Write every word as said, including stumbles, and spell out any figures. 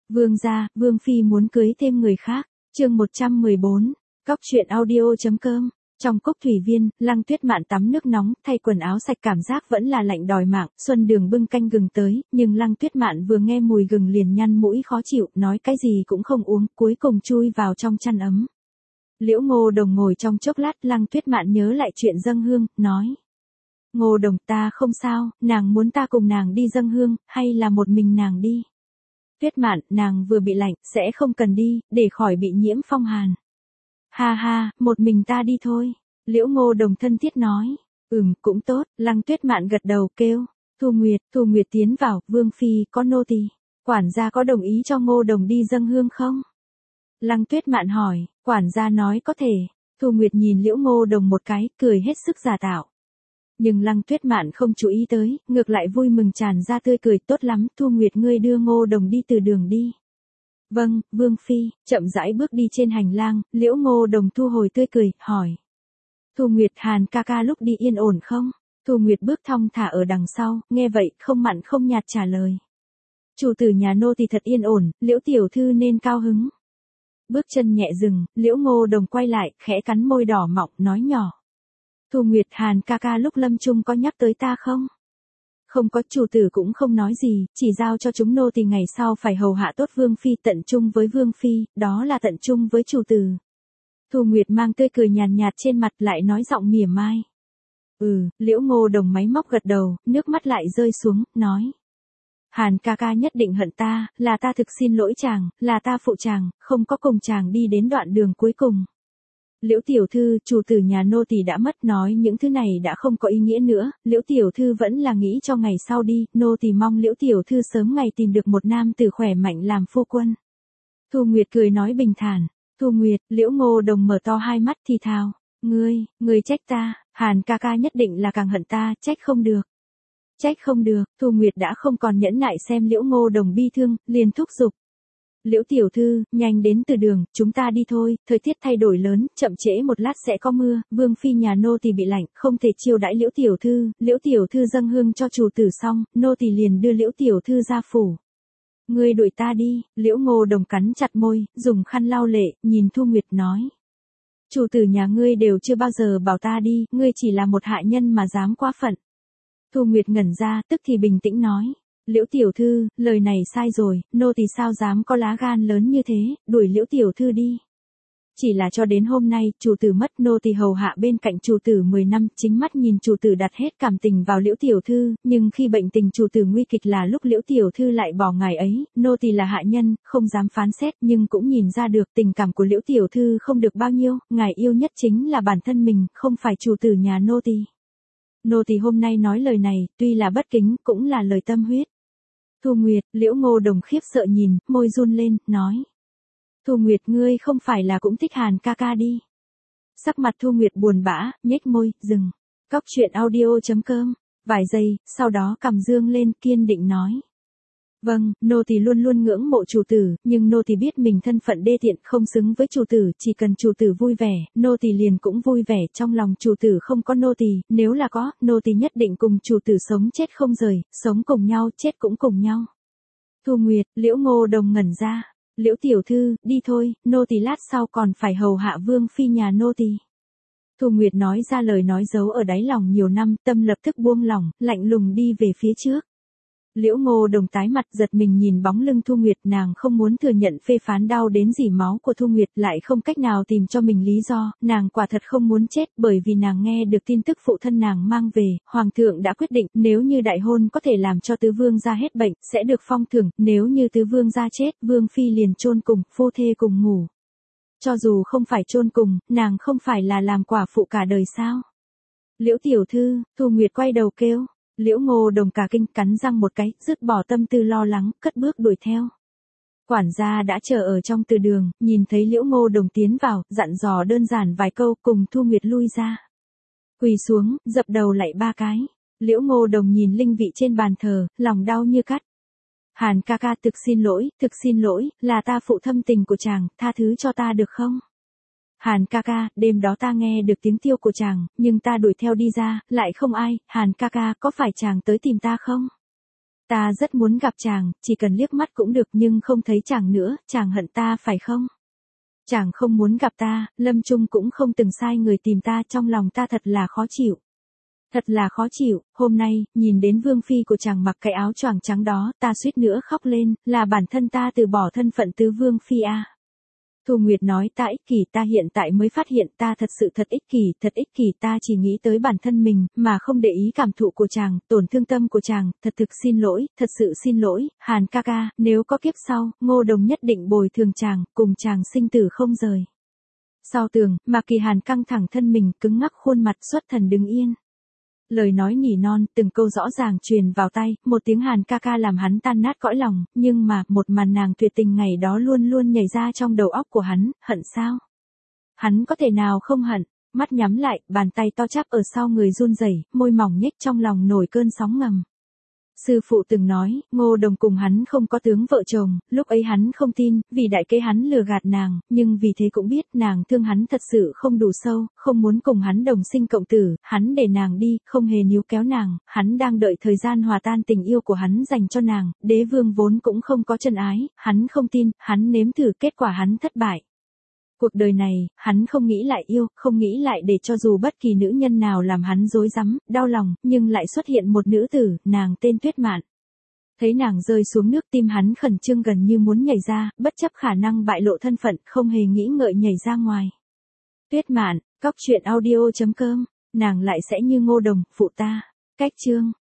Vương gia, Vương phi muốn cưới thêm người khác. Chương một trăm mười bốn. Cóc truyện audio.com. Trong cốc thủy viên, Lăng Tuyết Mạn tắm nước nóng, thay quần áo sạch, cảm giác vẫn là lạnh đòi mạng. Xuân Đường bưng canh gừng tới, nhưng Lăng Tuyết Mạn vừa nghe mùi gừng liền nhăn mũi khó chịu, nói cái gì cũng không uống, cuối cùng chui vào trong chăn ấm. Liễu Ngô Đồng ngồi trong chốc lát, Lăng Tuyết Mạn nhớ lại chuyện dâng hương, nói: Ngô Đồng, ta không sao, nàng muốn ta cùng nàng đi dâng hương, hay là một mình nàng đi? Tuyết Mạn, nàng vừa bị lạnh, sẽ không cần đi, để khỏi bị nhiễm phong hàn. Ha ha, một mình ta đi thôi. Liễu Ngô Đồng thân thiết nói. Ừm, cũng tốt. Lăng Tuyết Mạn gật đầu kêu. Thu Nguyệt, Thu Nguyệt tiến vào. Vương phi có nô tỳ. Quản gia có đồng ý cho Ngô Đồng đi dâng hương không? Lăng Tuyết Mạn hỏi. Quản gia nói có thể. Thu Nguyệt nhìn Liễu Ngô Đồng một cái, cười hết sức giả tạo. Nhưng Lăng Tuyết Mạn không chú ý tới, ngược lại vui mừng tràn ra tươi cười. Tốt lắm, Thu Nguyệt ngươi đưa Ngô Đồng đi từ đường đi. Vâng, Vương phi. Chậm rãi bước đi trên hành lang, Liễu Ngô Đồng thu hồi tươi cười, hỏi. Thu Nguyệt, Hàn ca ca lúc đi yên ổn không? Thu Nguyệt bước thong thả ở đằng sau, nghe vậy, không mặn không nhạt trả lời. Chủ tử nhà nô thì thật yên ổn, Liễu tiểu thư nên cao hứng. Bước chân nhẹ dừng, Liễu Ngô Đồng quay lại, khẽ cắn môi đỏ mọng, nói nhỏ. Thu Nguyệt, Hàn ca ca lúc lâm chung có nhắc tới ta không? Không có, chủ tử cũng không nói gì, chỉ giao cho chúng nô thì ngày sau phải hầu hạ tốt Vương phi, tận chung với Vương phi, đó là tận chung với chủ tử. Thu Nguyệt mang tươi cười nhàn nhạt trên mặt, lại nói giọng mỉa mai. Ừ, Liễu Ngô Đồng máy móc gật đầu, nước mắt lại rơi xuống, nói. Hàn ca ca nhất định hận ta, là ta thực xin lỗi chàng, là ta phụ chàng, không có cùng chàng đi đến đoạn đường cuối cùng. Liễu tiểu thư, chủ tử nhà nô tỳ đã mất, nói những thứ này đã không có ý nghĩa nữa, Liễu tiểu thư vẫn là nghĩ cho ngày sau đi, nô tỳ mong Liễu tiểu thư sớm ngày tìm được một nam tử khỏe mạnh làm phu quân. Thu Nguyệt cười nói bình thản. Thu Nguyệt, Liễu Ngô Đồng mở to hai mắt thì thào. Ngươi, ngươi trách ta, Hàn ca ca nhất định là càng hận ta, trách không được. Trách không được, Thu Nguyệt đã không còn nhẫn nại xem Liễu Ngô Đồng bi thương, liền thúc giục. Liễu tiểu thư, nhanh đến từ đường, chúng ta đi thôi, thời tiết thay đổi lớn, chậm trễ một lát sẽ có mưa, Vương phi nhà nô tỳ bị lạnh, không thể chiêu đãi Liễu tiểu thư, Liễu tiểu thư dâng hương cho chủ tử xong, nô tỳ liền đưa Liễu tiểu thư ra phủ. Ngươi đuổi ta đi, Liễu Ngô Đồng cắn chặt môi, dùng khăn lau lệ, nhìn Thu Nguyệt nói. Chủ tử nhà ngươi đều chưa bao giờ bảo ta đi, ngươi chỉ là một hạ nhân mà dám quá phận. Thu Nguyệt ngẩn ra, tức thì bình tĩnh nói. Liễu tiểu thư, lời này sai rồi, nô tỳ sao dám có lá gan lớn như thế, đuổi Liễu tiểu thư đi. Chỉ là cho đến hôm nay, chủ tử mất, nô tỳ hầu hạ bên cạnh chủ tử mười năm, chính mắt nhìn chủ tử đặt hết cảm tình vào Liễu tiểu thư, nhưng khi bệnh tình chủ tử nguy kịch là lúc Liễu tiểu thư lại bỏ ngài ấy, nô tỳ là hạ nhân, không dám phán xét, nhưng cũng nhìn ra được tình cảm của Liễu tiểu thư không được bao nhiêu, ngài yêu nhất chính là bản thân mình, không phải chủ tử nhà nô tỳ. Nô tỳ hôm nay nói lời này, tuy là bất kính, cũng là lời tâm huyết. Thu Nguyệt, Liễu Ngô Đồng khiếp sợ nhìn, môi run lên, nói. Thu Nguyệt, ngươi không phải là cũng thích Hàn ca ca đi. Sắc mặt Thu Nguyệt buồn bã, nhếch môi, dừng. Cóc truyện audio.com. Vài giây, sau đó cầm dương lên, kiên định nói. Vâng, nô tỳ luôn luôn ngưỡng mộ chủ tử, nhưng nô tỳ biết mình thân phận đê tiện, không xứng với chủ tử, chỉ cần chủ tử vui vẻ, nô tỳ liền cũng vui vẻ, trong lòng chủ tử không có nô tỳ, nếu là có, nô tỳ nhất định cùng chủ tử sống chết không rời, sống cùng nhau, chết cũng cùng nhau. Thu Nguyệt, Liễu Ngô Đồng ngẩn ra. Liễu tiểu thư, đi thôi, nô tỳ lát sau còn phải hầu hạ Vương phi nhà nô tỳ. Thu Nguyệt nói ra lời nói giấu ở đáy lòng nhiều năm, tâm lập tức buông lỏng, lạnh lùng đi về phía trước. Liễu Ngô Đồng tái mặt, giật mình nhìn bóng lưng Thu Nguyệt, nàng không muốn thừa nhận phê phán đau đến rỉ máu của Thu Nguyệt, lại không cách nào tìm cho mình lý do, nàng quả thật không muốn chết, bởi vì nàng nghe được tin tức phụ thân nàng mang về, hoàng thượng đã quyết định, nếu như đại hôn có thể làm cho tứ vương gia hết bệnh, sẽ được phong thưởng, nếu như tứ vương gia chết, Vương phi liền chôn cùng, phu thê cùng ngủ. Cho dù không phải chôn cùng, nàng không phải là làm quả phụ cả đời sao? Liễu tiểu thư, Thu Nguyệt quay đầu kêu. Liễu Ngô Đồng cả kinh, cắn răng một cái, dứt bỏ tâm tư lo lắng, cất bước đuổi theo. Quản gia đã chờ ở trong từ đường, nhìn thấy Liễu Ngô Đồng tiến vào, dặn dò đơn giản vài câu, cùng Thu Nguyệt lui ra. Quỳ xuống, dập đầu lạy ba cái. Liễu Ngô Đồng nhìn linh vị trên bàn thờ, lòng đau như cắt. Hàn ca ca, thực xin lỗi, thực xin lỗi, là ta phụ thâm tình của chàng, tha thứ cho ta được không? Hàn ca ca, đêm đó ta nghe được tiếng tiêu của chàng, nhưng ta đuổi theo đi ra, lại không ai, Hàn ca ca, có phải chàng tới tìm ta không? Ta rất muốn gặp chàng, chỉ cần liếc mắt cũng được nhưng không thấy chàng nữa, chàng hận ta phải không? Chàng không muốn gặp ta, Lâm Trung cũng không từng sai người tìm ta, trong lòng ta thật là khó chịu. Thật là khó chịu, hôm nay, nhìn đến vương phi của chàng mặc cái áo choàng trắng đó, ta suýt nữa khóc lên, là bản thân ta từ bỏ thân phận tứ vương phi à. Thu Nguyệt nói ta ích kỷ, ta hiện tại mới phát hiện ta thật sự thật ích kỷ, thật ích kỷ, ta chỉ nghĩ tới bản thân mình, mà không để ý cảm thụ của chàng, tổn thương tâm của chàng, thật thực xin lỗi, thật sự xin lỗi, Hàn ca ca, nếu có kiếp sau, Ngô Đồng nhất định bồi thường chàng, cùng chàng sinh tử không rời. Sau tường, Mạc Kỳ Hàn căng thẳng thân mình, cứng ngắc khuôn mặt, xuất thần đứng yên. Lời nói nỉ non, từng câu rõ ràng truyền vào tay, một tiếng Hàn ca ca làm hắn tan nát cõi lòng, nhưng mà, một màn nàng tuyệt tình ngày đó luôn luôn nhảy ra trong đầu óc của hắn, hận sao? Hắn có thể nào không hận, mắt nhắm lại, bàn tay to chắp ở sau người run rẩy, môi mỏng nhếch trong lòng nổi cơn sóng ngầm. Sư phụ từng nói, Ngô Đồng cùng hắn không có tướng vợ chồng, lúc ấy hắn không tin, vì đại kế hắn lừa gạt nàng, nhưng vì thế cũng biết nàng thương hắn thật sự không đủ sâu, không muốn cùng hắn đồng sinh cộng tử, hắn để nàng đi, không hề níu kéo nàng, hắn đang đợi thời gian hòa tan tình yêu của hắn dành cho nàng, đế vương vốn cũng không có chân ái, hắn không tin, hắn nếm thử, kết quả hắn thất bại. Cuộc đời này, hắn không nghĩ lại yêu, không nghĩ lại để cho dù bất kỳ nữ nhân nào làm hắn rối rắm, đau lòng, nhưng lại xuất hiện một nữ tử, nàng tên Tuyết Mạn. Thấy nàng rơi xuống nước, tim hắn khẩn trương gần như muốn nhảy ra, bất chấp khả năng bại lộ thân phận, không hề nghĩ ngợi nhảy ra ngoài. Tuyết Mạn, cóc truyện audio chấm com, nàng lại sẽ như Ngô Đồng, phụ ta. Cách chương